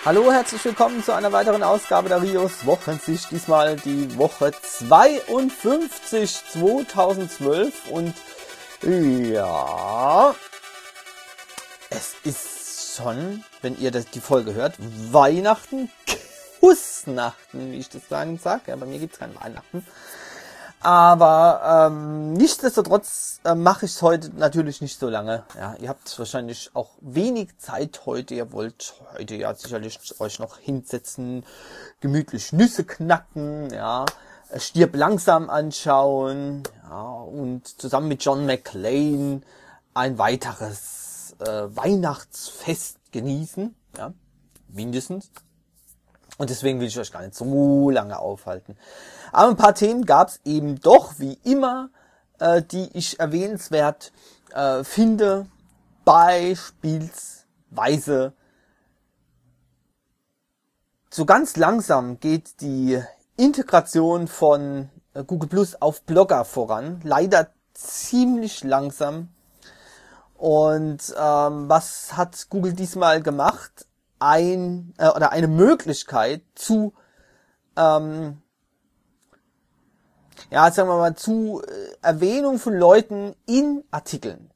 Hallo, herzlich willkommen zu einer weiteren Ausgabe der Rios Wochensicht. Diesmal die Woche 52 2012 und ja, es ist schon, wenn ihr die Folge hört, Weihnachten, Kussnachten, wie ich das sagen sage. Ja, bei mir gibt es kein Weihnachten. Aber nichtsdestotrotz mache ich es heute natürlich nicht so lange. Ja, ihr habt wahrscheinlich auch wenig Zeit heute. Ihr wollt heute ja sicherlich euch noch hinsetzen, gemütlich Nüsse knacken, ja, Stirb langsam anschauen, ja, und zusammen mit John McClane ein weiteres Weihnachtsfest genießen, ja, mindestens. Und deswegen will ich euch gar nicht so lange aufhalten. Aber ein paar Themen gab es eben doch, wie immer, die ich erwähnenswert finde. Beispielsweise, so ganz langsam geht die Integration von Google Plus auf Blogger voran. Leider ziemlich langsam. Und was hat Google diesmal gemacht? Eine Möglichkeit zu, sagen wir mal, zu Erwähnung von Leuten in Artikeln.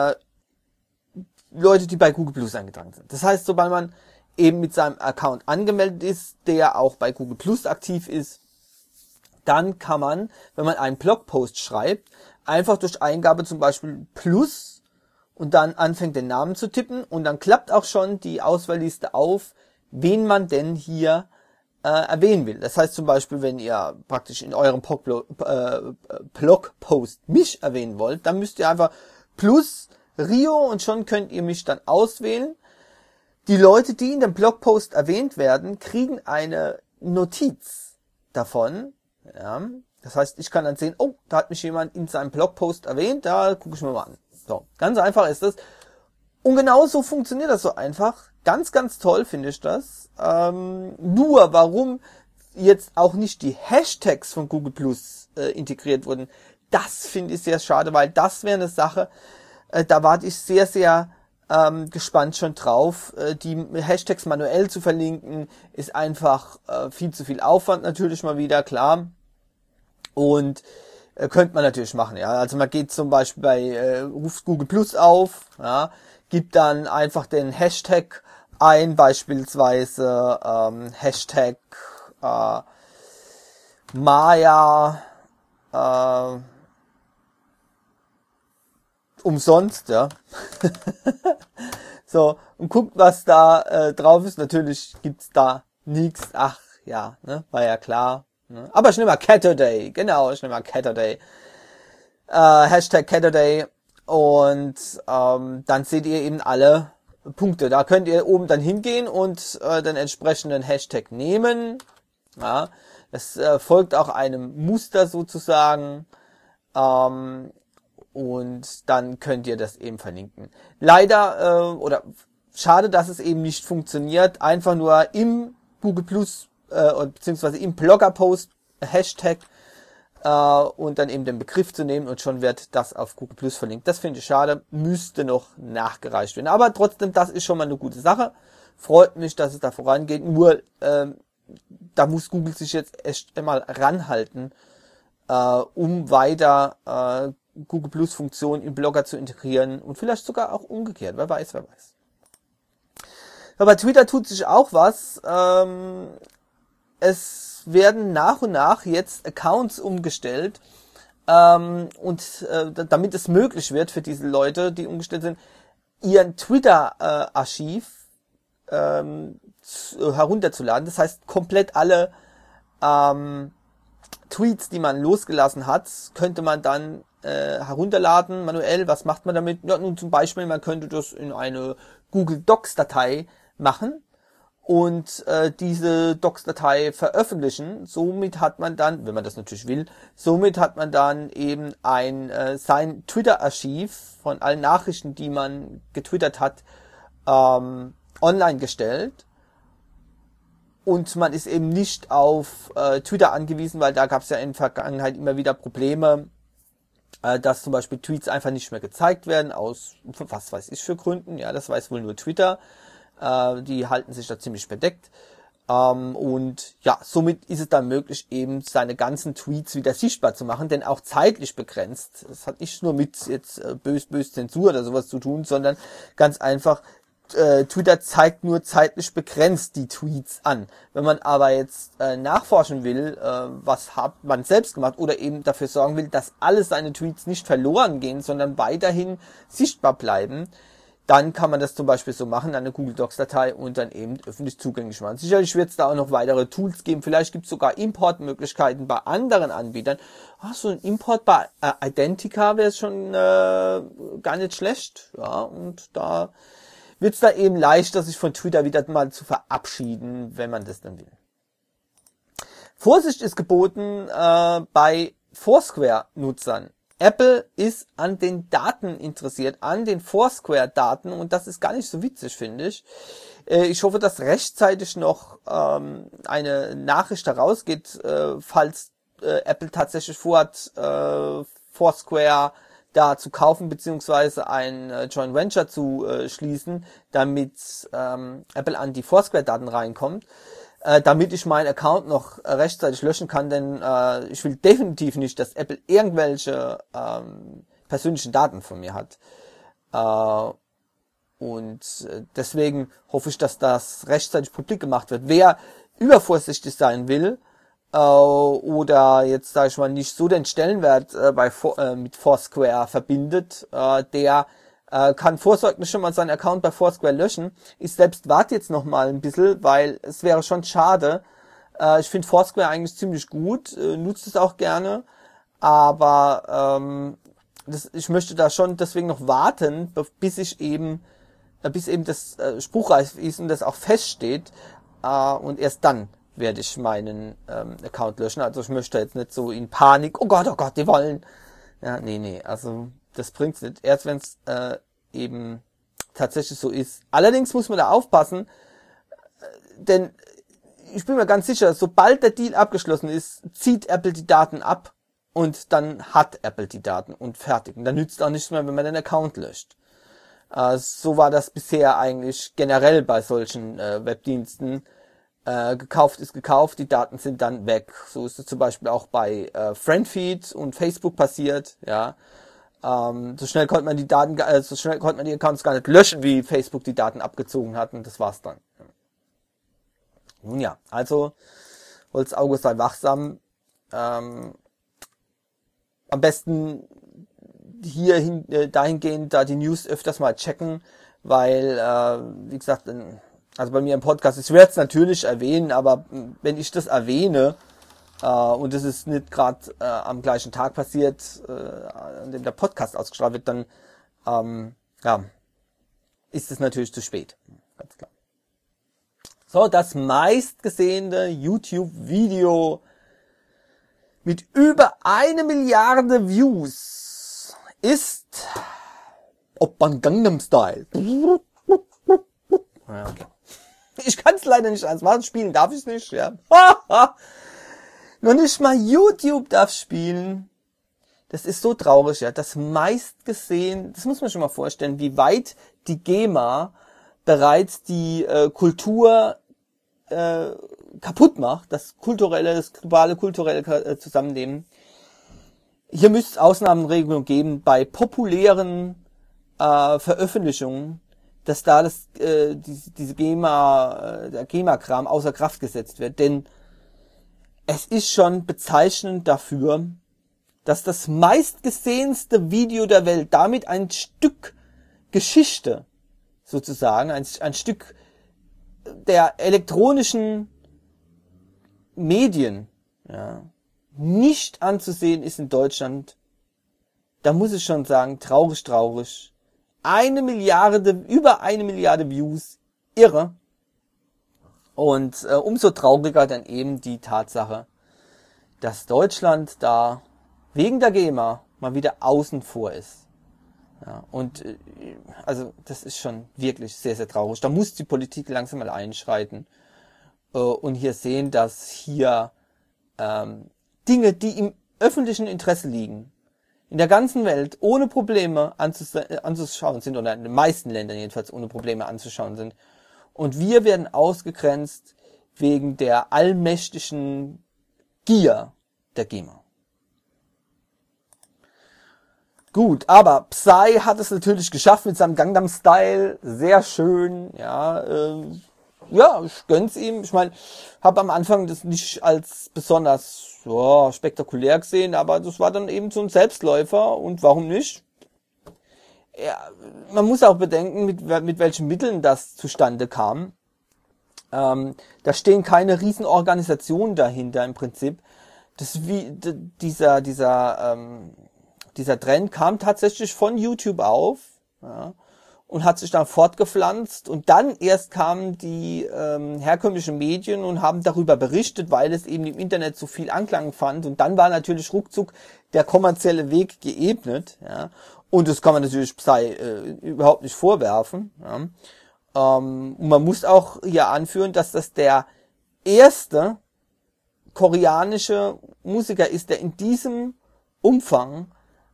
Leute, die bei Google Plus eingetragen sind. Das heißt, sobald man eben mit seinem Account angemeldet ist, der auch bei Google Plus aktiv ist, dann kann man, wenn man einen Blogpost schreibt, einfach durch Eingabe zum Beispiel Plus und dann anfängt den Namen zu tippen und dann klappt auch schon die Auswahlliste auf, wen man denn hier erwähnen will. Das heißt zum Beispiel, wenn ihr praktisch in eurem Blogpost mich erwähnen wollt, dann müsst ihr einfach plus Rio und schon könnt ihr mich dann auswählen. Die Leute, die in dem Blogpost erwähnt werden, kriegen eine Notiz davon. Ja. Das heißt, ich kann dann sehen, oh, da hat mich jemand in seinem Blogpost erwähnt, da gucke ich mir mal an. So, ganz einfach ist das. Und genau so funktioniert das so einfach. Ganz, ganz toll finde ich das. Nur warum jetzt auch nicht die Hashtags von Google Plus integriert wurden, das finde ich sehr schade, weil das wäre eine Sache, da warte ich sehr, sehr gespannt schon drauf. Die Hashtags manuell zu verlinken, ist einfach viel zu viel Aufwand natürlich mal wieder, klar. Und könnte man natürlich machen, ja. Also man geht zum Beispiel ruft Google Plus auf, ja, gibt dann einfach den Hashtag ein, beispielsweise Hashtag Maya umsonst, ja. So, und guckt, was da drauf ist. Natürlich gibt's da nichts. Ach ja, ne, war ja klar. Ne? Aber ich nehme mal Catterday, genau, ich nehme mal Catterday. Hashtag Catterday. Und dann seht ihr eben alle Punkte. Da könnt ihr oben dann hingehen und den entsprechenden Hashtag nehmen. Ja, das folgt auch einem Muster sozusagen. Und dann könnt ihr das eben verlinken. Leider, oder schade, dass es eben nicht funktioniert. Einfach nur im Google Plus, beziehungsweise im Blogger-Post Hashtag und dann eben den Begriff zu nehmen und schon wird das auf Google Plus verlinkt. Das finde ich schade, müsste noch nachgereicht werden. Aber trotzdem, das ist schon mal eine gute Sache. Freut mich, dass es da vorangeht. Nur, da muss Google sich jetzt echt einmal ranhalten, um weiter Google Plus Funktionen im Blogger zu integrieren und vielleicht sogar auch umgekehrt. Wer weiß, wer weiß. Aber bei Twitter tut sich auch was. Es werden nach und nach jetzt Accounts umgestellt und damit es möglich wird für diese Leute, die umgestellt sind, ihren Twitter-Archiv herunterzuladen. Das heißt, komplett alle Tweets, die man losgelassen hat, könnte man dann herunterladen, manuell. Was macht man damit? Ja, nun zum Beispiel, man könnte das in eine Google Docs-Datei machen und diese Docs-Datei veröffentlichen. Somit hat man dann, wenn man das natürlich will, somit hat man dann eben sein Twitter-Archiv von allen Nachrichten, die man getwittert hat, online gestellt. Und man ist eben nicht auf Twitter angewiesen, weil da gab es ja in der Vergangenheit immer wieder Probleme, dass zum Beispiel Tweets einfach nicht mehr gezeigt werden, aus was weiß ich für Gründen, ja, das weiß wohl nur Twitter. Die halten sich da ziemlich bedeckt. Und ja, somit ist es dann möglich, eben seine ganzen Tweets wieder sichtbar zu machen, denn auch zeitlich begrenzt. Das hat nicht nur mit jetzt bös Zensur oder sowas zu tun, sondern ganz einfach, Twitter zeigt nur zeitlich begrenzt die Tweets an. Wenn man aber jetzt nachforschen will, was hat man selbst gemacht oder eben dafür sorgen will, dass alle seine Tweets nicht verloren gehen, sondern weiterhin sichtbar bleiben, dann kann man das zum Beispiel so machen, eine Google Docs-Datei und dann eben öffentlich zugänglich machen. Sicherlich wird es da auch noch weitere Tools geben. Vielleicht gibt es sogar Importmöglichkeiten bei anderen Anbietern. So ein Import bei Identica wäre schon gar nicht schlecht. Ja, und da wird es da eben leichter, sich von Twitter wieder mal zu verabschieden, wenn man das dann will. Vorsicht ist geboten bei Foursquare-Nutzern. Apple ist an den Daten interessiert, an den Foursquare-Daten, und das ist gar nicht so witzig, finde ich. Ich hoffe, dass rechtzeitig noch eine Nachricht herausgeht, falls Apple tatsächlich vorhat, Foursquare da zu kaufen, beziehungsweise ein Joint Venture zu schließen, damit Apple an die Foursquare-Daten reinkommt. Damit ich meinen Account noch rechtzeitig löschen kann, denn ich will definitiv nicht, dass Apple irgendwelche persönlichen Daten von mir hat. Und deswegen hoffe ich, dass das rechtzeitig publik gemacht wird. Wer übervorsichtig sein will oder jetzt, sage ich mal, nicht so den Stellenwert mit Foursquare verbindet, der kann vorsorglich schon mal seinen Account bei Foursquare löschen. Ich selbst warte jetzt noch mal ein bisschen, weil es wäre schon schade. Ich finde Foursquare eigentlich ziemlich gut, nutze es auch gerne, aber ich möchte da schon deswegen noch warten, bis eben das spruchreif ist und das auch feststeht, und erst dann werde ich meinen Account löschen. Also ich möchte jetzt nicht so in Panik, oh Gott, die wollen. Ja, nee, also das bringt's nicht. Erst wenn es eben tatsächlich so ist. Allerdings muss man da aufpassen, denn ich bin mir ganz sicher, sobald der Deal abgeschlossen ist, zieht Apple die Daten ab und dann hat Apple die Daten und fertig. Und dann nützt auch nichts mehr, wenn man den Account löscht. So war das bisher eigentlich generell bei solchen Webdiensten. Gekauft ist gekauft, die Daten sind dann weg. So ist es zum Beispiel auch bei Friendfeed und Facebook passiert, ja. So schnell konnte man die Accounts gar nicht löschen, wie Facebook die Daten abgezogen hat, und das war's dann. Nun ja, also Holzauge sei wachsam. Am besten dahingehend da die News öfters mal checken, weil, wie gesagt, also bei mir im Podcast, ich werde es natürlich erwähnen, aber wenn ich das erwähne, und das ist nicht gerade am gleichen Tag passiert, an dem der Podcast ausgestrahlt wird, dann ist es natürlich zu spät. Ganz klar. So, das meistgesehene YouTube-Video mit über 1 Milliarde Views ist Oppan Gangnam Style. Ja, okay. Ich kann es leider nicht als Wort spielen, darf ich nicht, ja. Noch nicht mal YouTube darf spielen. Das ist so traurig, ja. Das meistgesehen, das muss man schon mal vorstellen, wie weit die GEMA bereits die Kultur kaputt macht, das globale kulturelle Zusammenleben. Hier müsste es Ausnahmeregelungen geben bei populären Veröffentlichungen, dass da der GEMA-Kram außer Kraft gesetzt wird, denn es ist schon bezeichnend dafür, dass das meistgesehenste Video der Welt damit ein Stück Geschichte, sozusagen, ein Stück der elektronischen Medien, ja, nicht anzusehen ist in Deutschland. Da muss ich schon sagen, traurig. Über 1 Milliarde Views, irre. Und umso trauriger dann eben die Tatsache, dass Deutschland da wegen der GEMA mal wieder außen vor ist. Ja, und also das ist schon wirklich sehr, sehr traurig. Da muss die Politik langsam mal einschreiten und hier sehen, dass hier Dinge, die im öffentlichen Interesse liegen, in der ganzen Welt ohne Probleme anzuschauen sind, oder in den meisten Ländern jedenfalls ohne Probleme anzuschauen sind. Und wir werden ausgegrenzt wegen der allmächtigen Gier der GEMA. Gut, aber Psy hat es natürlich geschafft mit seinem Gangnam Style, sehr schön, ja, ich gönn's ihm. Ich meine, habe am Anfang das nicht als besonders spektakulär gesehen, aber das war dann eben so ein Selbstläufer und warum nicht? Ja, man muss auch bedenken, mit welchen Mitteln das zustande kam. Da stehen keine riesen Organisationen dahinter im Prinzip. Das ist wie dieser Trend kam tatsächlich von YouTube auf, ja, und hat sich dann fortgepflanzt und dann erst kamen die herkömmlichen Medien und haben darüber berichtet, weil es eben im Internet so viel Anklang fand und dann war natürlich ruckzuck der kommerzielle Weg geebnet, ja, und das kann man natürlich Psy überhaupt nicht vorwerfen, ja. Und man muss auch hier anführen, dass das der erste koreanische Musiker ist, der in diesem Umfang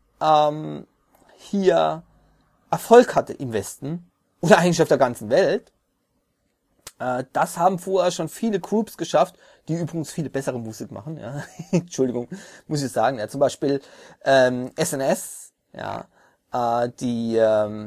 hier Erfolg hatte im Westen oder eigentlich auf der ganzen Welt. Das haben vorher schon viele Groups geschafft, die übrigens viele bessere Musik machen. Ja. Entschuldigung, muss ich sagen. Ja, zum Beispiel SNS, ja, die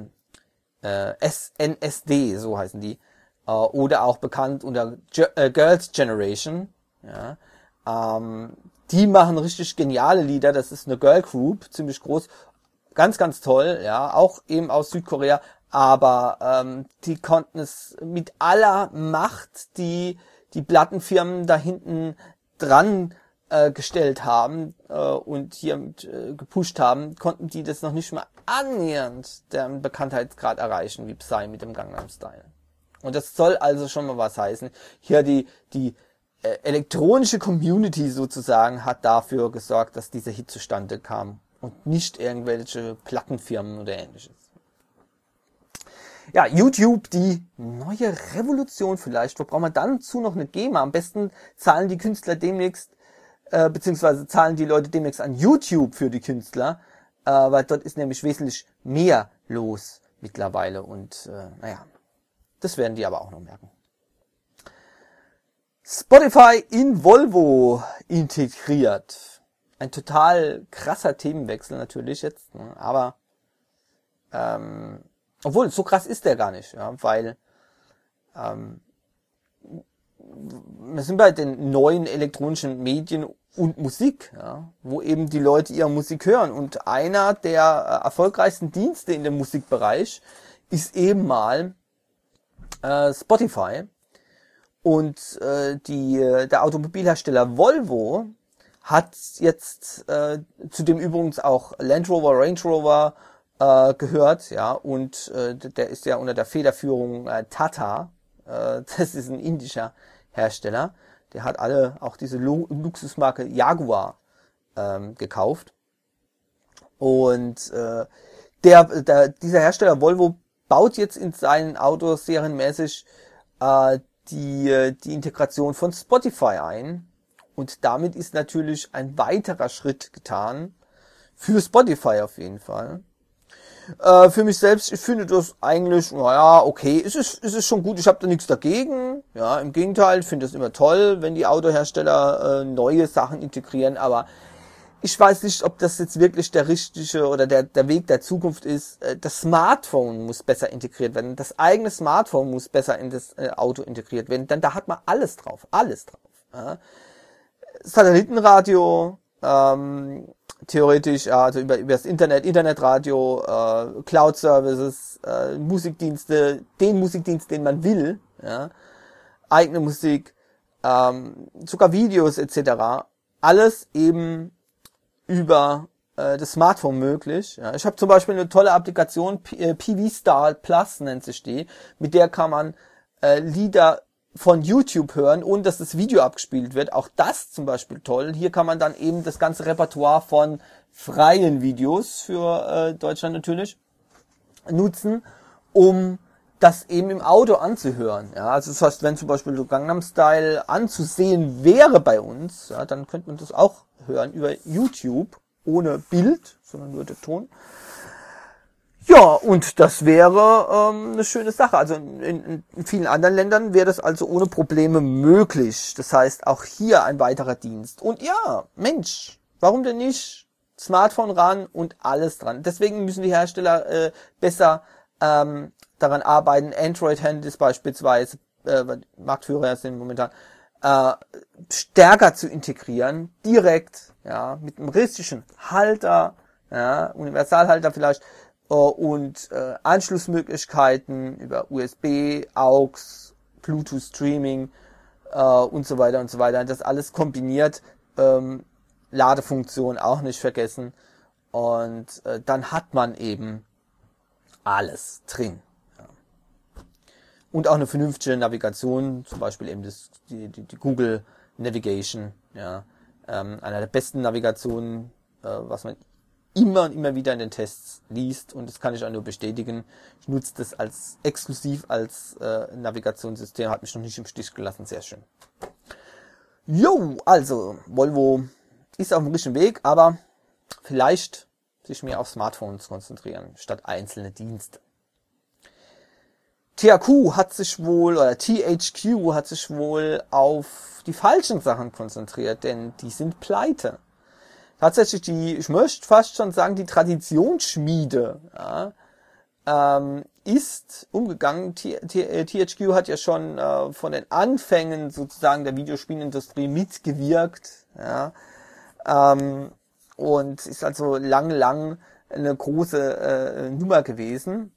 SNSD, so heißen die, oder auch bekannt unter Girls' Generation. Ja. Die machen richtig geniale Lieder. Das ist eine Girl Group, ziemlich groß. Ganz, ganz toll, ja, auch eben aus Südkorea, aber die konnten es mit aller Macht, die Plattenfirmen da hinten dran gestellt haben und hier gepusht haben, konnten die das noch nicht mal annähernd deren Bekanntheitsgrad erreichen, wie Psy mit dem Gangnam Style. Und das soll also schon mal was heißen. Hier die elektronische Community sozusagen hat dafür gesorgt, dass dieser Hit zustande kam. Und nicht irgendwelche Plattenfirmen oder ähnliches. Ja, YouTube, die neue Revolution vielleicht. Wo brauchen wir dann zu noch eine GEMA? Am besten zahlen die Künstler demnächst, beziehungsweise zahlen die Leute demnächst an YouTube für die Künstler, weil dort ist nämlich wesentlich mehr los mittlerweile. Und das werden die aber auch noch merken. Spotify in Volvo integriert. Ein total krasser Themenwechsel natürlich jetzt, ne? Aber obwohl, so krass ist der gar nicht, ja, weil wir sind bei den neuen elektronischen Medien und Musik, ja, wo eben die Leute ihre Musik hören. Und einer der erfolgreichsten Dienste in dem Musikbereich ist eben mal Spotify. Und der Automobilhersteller Volvo hat jetzt zu dem übrigens auch Land Rover, Range Rover gehört, ja, und der ist ja unter der Federführung Tata, das ist ein indischer Hersteller, der hat alle auch diese Luxusmarke Jaguar gekauft. Und dieser Hersteller Volvo baut jetzt in seinen Autos serienmäßig die Integration von Spotify ein. Und damit ist natürlich ein weiterer Schritt getan. Für Spotify auf jeden Fall. Für mich selbst, ich finde das eigentlich, okay, es ist schon gut, ich habe da nichts dagegen. Ja, im Gegenteil, ich finde es immer toll, wenn die Autohersteller neue Sachen integrieren, aber ich weiß nicht, ob das jetzt wirklich der richtige oder der Weg der Zukunft ist. Das Smartphone muss besser integriert werden. Das eigene Smartphone muss besser in das Auto integriert werden, denn da hat man alles drauf. Ja. Satellitenradio, theoretisch, also über das Internetradio, Cloud-Services, Musikdienste, den Musikdienst, den man will, ja, eigene Musik, sogar Videos etc. Alles eben über das Smartphone möglich. Ja. Ich habe zum Beispiel eine tolle Applikation, PV Star Plus nennt sich die, mit der kann man Lieder von YouTube hören, ohne dass das Video abgespielt wird. Auch das zum Beispiel toll. Hier kann man dann eben das ganze Repertoire von freien Videos für Deutschland natürlich nutzen, um das eben im Auto anzuhören. Ja, also das heißt, wenn zum Beispiel so Gangnam Style anzusehen wäre bei uns, ja, dann könnte man das auch hören über YouTube, ohne Bild, sondern nur der Ton. Ja, und das wäre eine schöne Sache. Also in vielen anderen Ländern wäre das also ohne Probleme möglich. Das heißt, auch hier ein weiterer Dienst. Und ja, Mensch, warum denn nicht? Smartphone ran und alles dran. Deswegen müssen die Hersteller besser daran arbeiten, Android-Handys beispielsweise, Marktführer sind momentan, stärker zu integrieren, direkt, ja, mit einem richtigen Halter, ja, Universalhalter vielleicht, und Anschlussmöglichkeiten über USB, AUX, Bluetooth Streaming und so weiter und so weiter. Das alles kombiniert, Ladefunktion auch nicht vergessen, und dann hat man eben alles drin. Ja. Und auch eine vernünftige Navigation, zum Beispiel eben die Google Navigation, ja, einer der besten Navigationen, was man immer und immer wieder in den Tests liest, und das kann ich auch nur bestätigen. Ich nutze das exklusiv als Navigationssystem, hat mich noch nicht im Stich gelassen, sehr schön. Jo, also Volvo ist auf dem richtigen Weg, aber vielleicht sich mehr auf Smartphones konzentrieren, statt einzelne Dienste. THQ hat sich wohl auf die falschen Sachen konzentriert, denn die sind pleite. Tatsächlich ich möchte fast schon sagen, die Traditionsschmiede, ja, ist umgegangen. THQ hat ja schon von den Anfängen sozusagen der Videospielindustrie mitgewirkt, ja, und ist also lang eine große Nummer gewesen.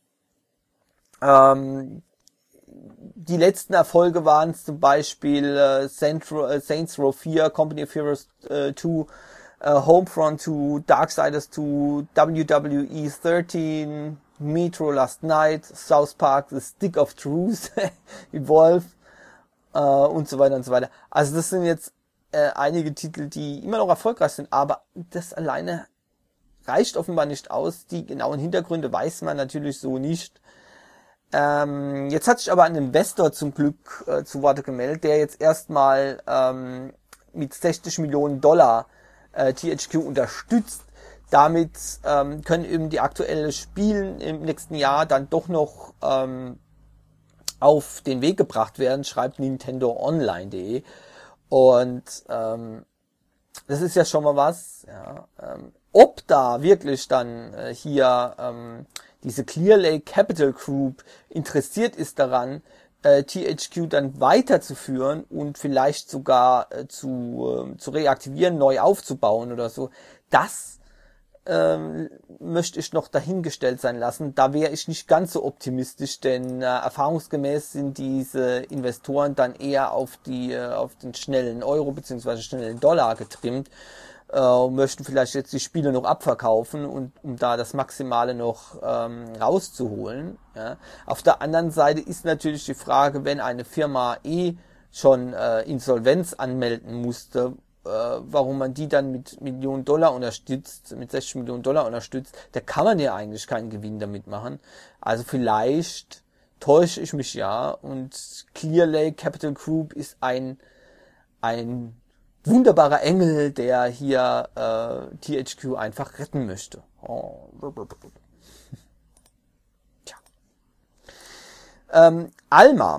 Die letzten Erfolge waren zum Beispiel Saints Row 4, Company of Heroes 2, Homefront 2, Darksiders 2, WWE 13, Metro Last Night, South Park, The Stick of Truth, Evolve und so weiter und so weiter. Also das sind jetzt einige Titel, die immer noch erfolgreich sind, aber das alleine reicht offenbar nicht aus. Die genauen Hintergründe weiß man natürlich so nicht. Jetzt hat sich aber ein Investor zum Glück zu Wort gemeldet, der jetzt erstmal mit 60 Millionen Dollar THQ unterstützt. Damit können eben die aktuellen Spiele im nächsten Jahr dann doch noch auf den Weg gebracht werden, schreibt NintendoOnline.de. Und das ist ja schon mal was. Ja. Ob da wirklich dann hier diese Clear Lake Capital Group interessiert ist daran, THQ dann weiterzuführen und vielleicht sogar zu reaktivieren, neu aufzubauen oder so, das möchte ich noch dahingestellt sein lassen. Da wäre ich nicht ganz so optimistisch, denn erfahrungsgemäß sind diese Investoren dann eher auf den schnellen Euro bzw. schnellen Dollar getrimmt, möchten vielleicht jetzt die Spiele noch abverkaufen, und um da das Maximale noch rauszuholen. Ja. Auf der anderen Seite ist natürlich die Frage, wenn eine Firma schon Insolvenz anmelden musste, warum man die dann mit Millionen Dollar unterstützt, mit 60 Millionen Dollar unterstützt, da kann man ja eigentlich keinen Gewinn damit machen. Also vielleicht täusche ich mich ja, und Clear Lake Capital Group ist ein wunderbarer Engel, der hier THQ einfach retten möchte. Oh. Tja. Alma.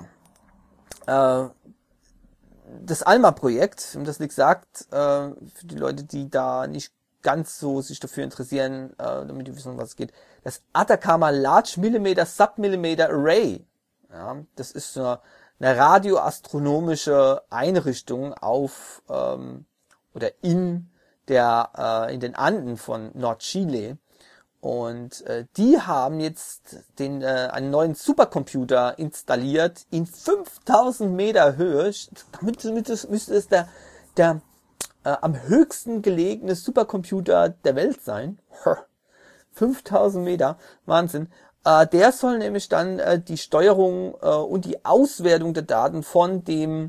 Das Alma-Projekt, um das Nick sagt, für die Leute, die da nicht ganz so sich dafür interessieren, damit die wissen, um was es geht, das Atacama Large Millimeter Submillimeter Array. Ja, das ist eine radioastronomische Einrichtung auf oder in den Anden von Nordchile. Und die haben jetzt einen neuen Supercomputer installiert in 5000 Meter Höhe. Damit müsste es der am höchsten gelegene Supercomputer der Welt sein. 5000 Meter, Wahnsinn. Der soll nämlich dann die Steuerung und die Auswertung der Daten von dem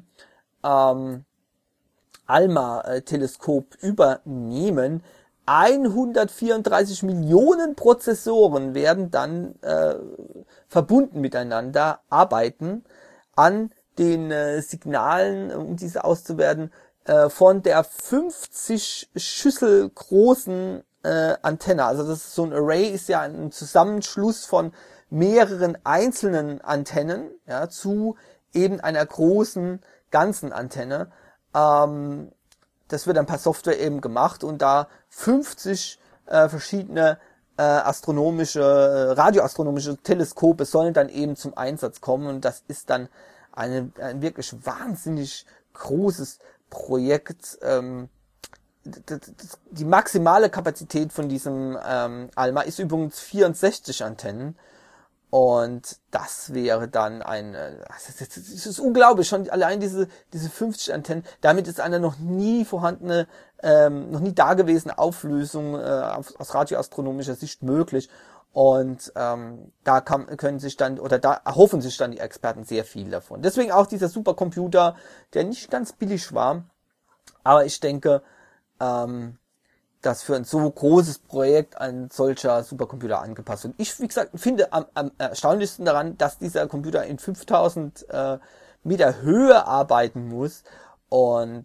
ALMA-Teleskop übernehmen. 134 Millionen Prozessoren werden dann verbunden miteinander arbeiten an den Signalen, um diese auszuwerten, von der 50 Schüssel großen Antenne. Also das ist so ein Array, ist ja ein Zusammenschluss von mehreren einzelnen Antennen, ja, zu eben einer großen ganzen Antenne. Das wird dann per Software eben gemacht und da 50 verschiedene radioastronomische Teleskope sollen dann eben zum Einsatz kommen und das ist dann ein wirklich wahnsinnig großes Projekt. Die maximale Kapazität von diesem ALMA ist übrigens 64 Antennen und das wäre dann das ist unglaublich, schon allein diese 50 Antennen, damit ist eine noch nie vorhandene, noch nie dagewesene Auflösung aus radioastronomischer Sicht möglich und da können sich dann, oder da erhoffen sich dann die Experten sehr viel davon. Deswegen auch dieser Supercomputer, der nicht ganz billig war, aber ich denke, dass für ein so großes Projekt ein solcher Supercomputer angepasst wird. Ich, wie gesagt, finde am erstaunlichsten daran, dass dieser Computer in 5000 Meter Höhe arbeiten muss und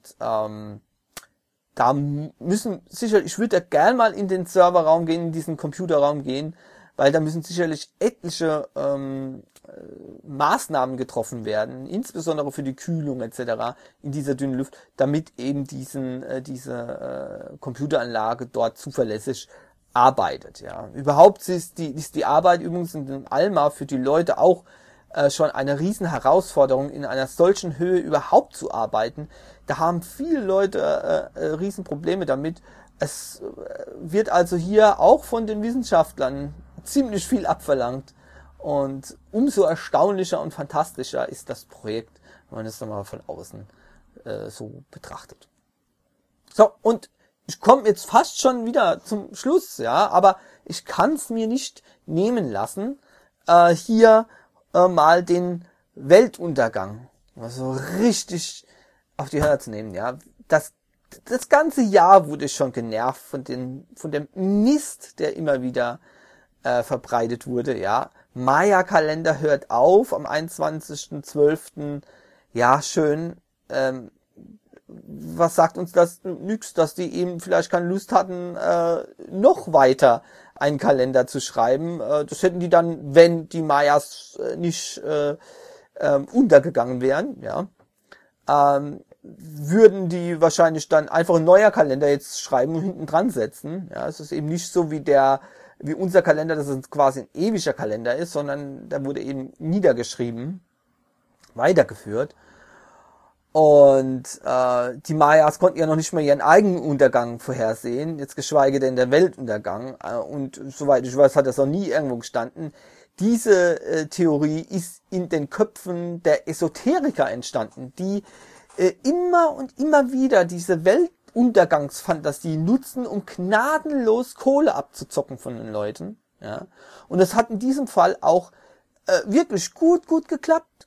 da müssen sicher, ich würde ja gern mal in den Serverraum gehen, in diesen Computerraum gehen, weil da müssen sicherlich etliche Maßnahmen getroffen werden, insbesondere für die Kühlung etc. in dieser dünnen Luft, damit eben diese Computeranlage dort zuverlässig arbeitet. Ja, überhaupt ist die Arbeit übrigens in dem ALMA für die Leute auch schon eine riesen Herausforderung, in einer solchen Höhe überhaupt zu arbeiten. Da haben viele Leute riesen Probleme damit. Es wird also hier auch von den Wissenschaftlern ziemlich viel abverlangt. Und umso erstaunlicher und fantastischer ist das Projekt, wenn man es nochmal von außen so betrachtet. So, und ich komme jetzt fast schon wieder zum Schluss, ja, aber ich kann es mir nicht nehmen lassen, hier mal den Weltuntergang so richtig auf die Hörner zu nehmen, ja. Das ganze Jahr wurde ich schon genervt von dem Mist, der immer wieder verbreitet wurde, ja. Maya-Kalender hört auf am 21.12. Ja, schön. Was sagt uns das? Nix, dass die eben vielleicht keine Lust hatten, noch weiter einen Kalender zu schreiben. Das hätten die dann, wenn die Mayas nicht untergegangen wären, ja. Würden die wahrscheinlich dann einfach ein neuer Kalender jetzt schreiben und hinten dran setzen. Ja, es ist eben nicht so wie unser Kalender, dass es quasi ein ewiger Kalender ist, sondern da wurde eben niedergeschrieben, weitergeführt. Und die Mayas konnten ja noch nicht mal ihren eigenen Untergang vorhersehen, jetzt geschweige denn der Weltuntergang. Und soweit ich weiß, hat das noch nie irgendwo gestanden. Diese Theorie ist in den Köpfen der Esoteriker entstanden, die immer und immer wieder diese Weltuntergangsfantasie nutzen, um gnadenlos Kohle abzuzocken von den Leuten. Ja. Und es hat in diesem Fall auch wirklich gut geklappt.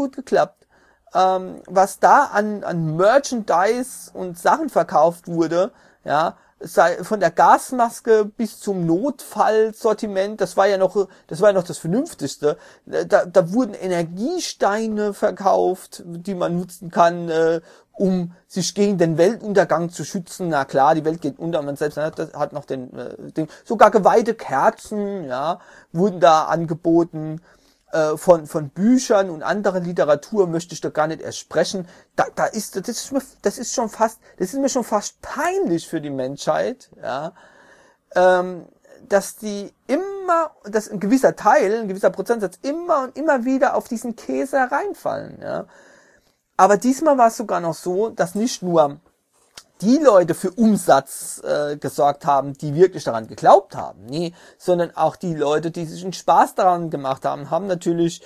Was da an Merchandise und Sachen verkauft wurde, ja, sei von der Gasmaske bis zum Notfallsortiment, das war ja noch das Vernünftigste. Da wurden Energiesteine verkauft, die man nutzen kann, um sich gegen den Weltuntergang zu schützen. Na klar, die Welt geht unter, man selbst hat noch sogar geweihte Kerzen, ja, wurden da angeboten. Von Büchern und anderer Literatur möchte ich da gar nicht erst sprechen. Das ist mir schon fast peinlich für die Menschheit, ja, dass ein gewisser Prozentsatz immer und immer wieder auf diesen Käse reinfallen, ja. Aber diesmal war es sogar noch so, dass nicht nur die Leute für Umsatz gesorgt haben, die wirklich daran geglaubt haben. Nee, sondern auch die Leute, die sich einen Spaß daran gemacht haben, haben natürlich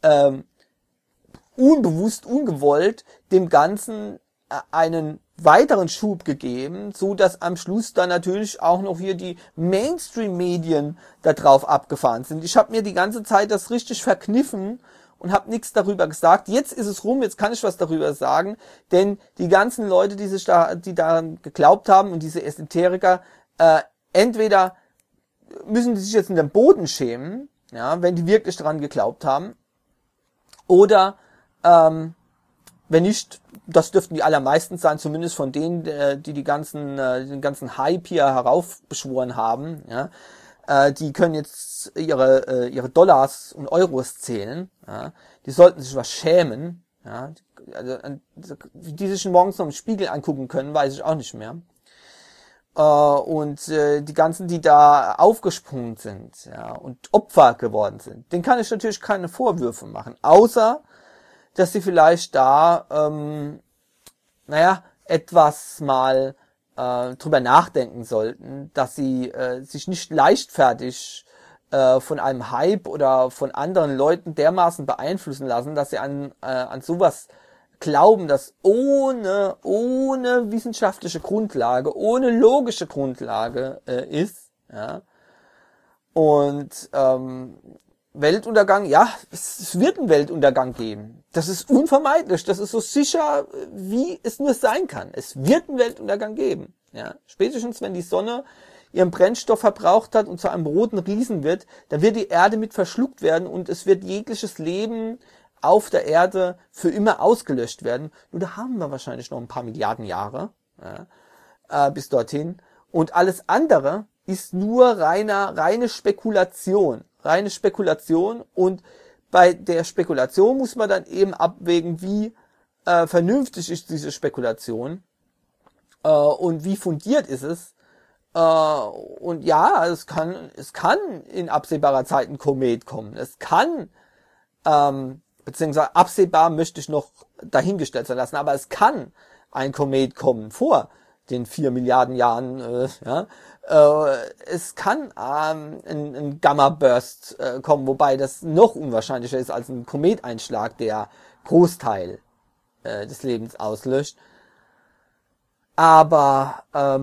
unbewusst, ungewollt dem Ganzen einen weiteren Schub gegeben, so dass am Schluss dann natürlich auch noch hier die Mainstream-Medien da drauf abgefahren sind. Ich habe mir die ganze Zeit das richtig verkniffen und habe nichts darüber gesagt. Jetzt ist es rum, jetzt kann ich was darüber sagen, denn die ganzen Leute, die daran geglaubt haben und diese Esoteriker, entweder müssen die sich jetzt in den Boden schämen, ja, wenn die wirklich daran geglaubt haben, oder Wenn nicht, das dürften die allermeisten sein, zumindest von denen, die den ganzen Hype hier heraufbeschworen haben. Ja, die können jetzt ihre Dollars und Euros zählen. Ja, die sollten sich was schämen. Ja, also, die sich morgens noch im Spiegel angucken können, weiß ich auch nicht mehr. Und die ganzen, die da aufgesprungen sind, ja, und Opfer geworden sind, denen kann ich natürlich keine Vorwürfe machen, außer dass sie vielleicht da, etwas mal drüber nachdenken sollten, dass sie sich nicht leichtfertig von einem Hype oder von anderen Leuten dermaßen beeinflussen lassen, dass sie an sowas glauben, dass ohne wissenschaftliche Grundlage, ohne logische Grundlage ist, ja. Und Weltuntergang, ja, es wird einen Weltuntergang geben. Das ist unvermeidlich, das ist so sicher, wie es nur sein kann. Es wird einen Weltuntergang geben. Ja. Spätestens, wenn die Sonne ihren Brennstoff verbraucht hat und zu einem roten Riesen wird, dann wird die Erde mit verschluckt werden und es wird jegliches Leben auf der Erde für immer ausgelöscht werden. Nur da haben wir wahrscheinlich noch ein paar Milliarden Jahre, ja, bis dorthin. Und alles andere ist nur reine Spekulation. Reine Spekulation. Und bei der Spekulation muss man dann eben abwägen, wie vernünftig ist diese Spekulation und wie fundiert ist es. Und ja, es kann in absehbarer Zeit ein Komet kommen. Es kann, beziehungsweise absehbar möchte ich noch dahingestellt sein lassen, aber es kann ein Komet kommen vor den 4 Milliarden Jahren, es kann ein Gamma-Burst kommen, wobei das noch unwahrscheinlicher ist als ein Kometeinschlag, der Großteil des Lebens auslöscht. Aber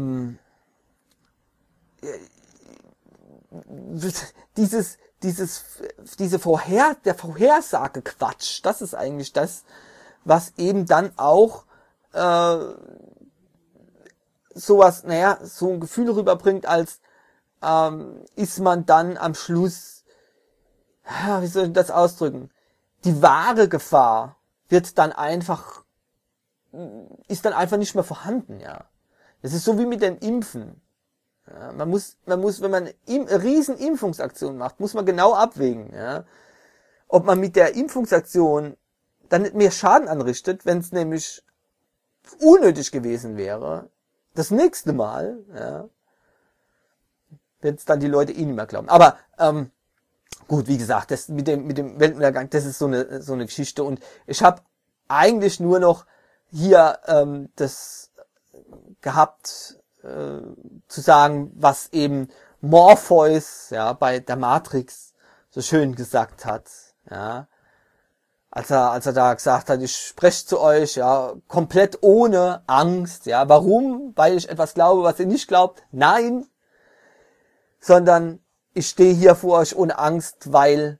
der Vorhersage-Quatsch, das ist eigentlich das, was eben dann auch sowas, so ein Gefühl rüberbringt, als ist man dann am Schluss, wie soll ich das ausdrücken, die wahre Gefahr ist dann einfach nicht mehr vorhanden, ja. Das ist so wie mit den Impfen. Ja, man muss, wenn man eine riesen Impfungsaktion macht, muss man genau abwägen, ja, ob man mit der Impfungsaktion dann nicht mehr Schaden anrichtet, wenn es nämlich unnötig gewesen wäre. Das nächste Mal, ja, wird es dann die Leute nicht mehr glauben. Aber gut, wie gesagt, das mit dem Weltuntergang, das ist so eine Geschichte. Und ich habe eigentlich nur noch hier das gehabt, zu sagen, was eben Morpheus, ja, bei der Matrix so schön gesagt hat, ja, als er da gesagt hat, ich spreche zu euch, ja, komplett ohne Angst, ja, warum? Weil ich etwas glaube, was ihr nicht glaubt? Nein, sondern ich stehe hier vor euch ohne Angst, weil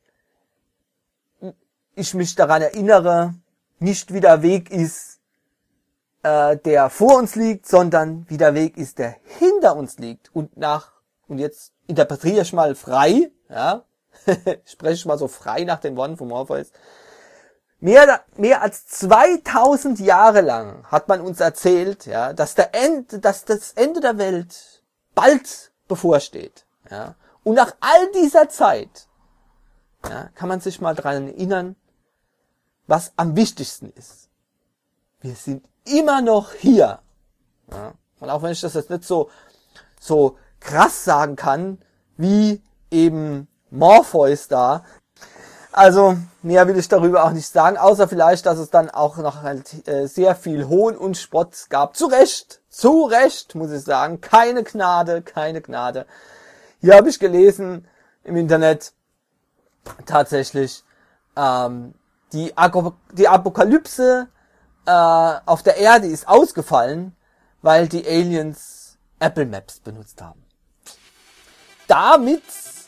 ich mich daran erinnere, nicht wie der Weg ist, der vor uns liegt, sondern wie der Weg ist, der hinter uns liegt. Und jetzt interpretiere ich mal frei, ja, spreche ich mal so frei nach den Worten von Morpheus. Mehr als 2000 Jahre lang hat man uns erzählt, ja, dass das Ende der Welt bald bevorsteht, ja. Und nach all dieser Zeit, ja, kann man sich mal daran erinnern, was am wichtigsten ist. Wir sind immer noch hier. Ja. Und auch wenn ich das jetzt nicht so krass sagen kann, wie eben Morpheus da. Also, mehr will ich darüber auch nicht sagen, außer vielleicht, dass es dann auch noch halt sehr viel Hohn und Spott gab. Zu Recht, muss ich sagen. Keine Gnade. Hier habe ich gelesen im Internet tatsächlich, die Apokalypse auf der Erde ist ausgefallen, weil die Aliens Apple Maps benutzt haben. Damit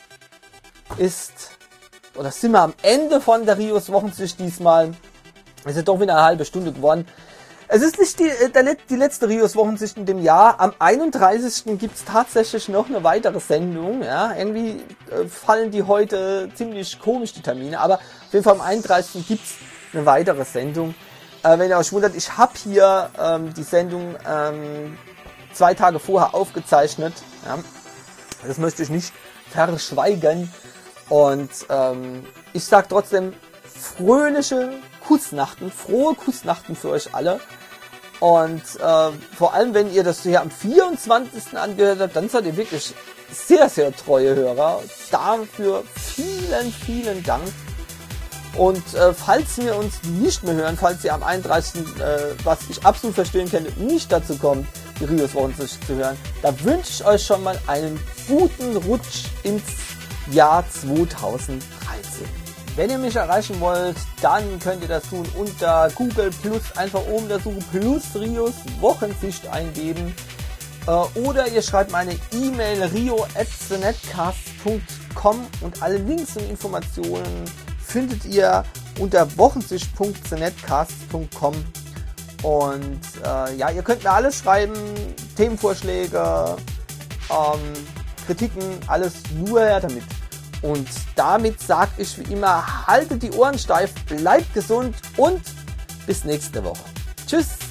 sind wir am Ende von der Rios Wochensicht diesmal. Es ist doch wieder eine halbe Stunde geworden. Es ist nicht die letzte Rios Wochensicht in dem Jahr. Am 31. gibt's tatsächlich noch eine weitere Sendung. Ja, irgendwie fallen die heute ziemlich komisch, die Termine. Aber auf jeden Fall am 31. gibt's eine weitere Sendung. wenn ihr euch wundert, ich habe hier die Sendung 2 Tage vorher aufgezeichnet. Ja. Das möchte ich nicht verschweigen. Und ich sage trotzdem fröhliche Kussnachten, frohe Kussnachten für euch alle. Und vor allem, wenn ihr das hier am 24. angehört habt, dann seid ihr wirklich sehr, sehr treue Hörer. Dafür vielen, vielen Dank. Und falls wir uns nicht mehr hören, falls ihr am 31., was ich absolut verstehen könnte, nicht dazu kommt, die Rios Wochensicht zu hören, da wünsche ich euch schon mal einen guten Rutsch ins Jahr 2013. Wenn ihr mich erreichen wollt, dann könnt ihr das tun unter Google Plus, einfach oben der Suche Plus Rios Wochensicht eingeben. Oder ihr schreibt meine E-Mail rio@thenetcast.com und alle Links und Informationen findet ihr unter wochensicht.thenetcast.com. Und ja, ihr könnt mir alles schreiben, Themenvorschläge, Kritiken, alles nur her damit. Und damit sage ich wie immer, haltet die Ohren steif, bleibt gesund und bis nächste Woche. Tschüss!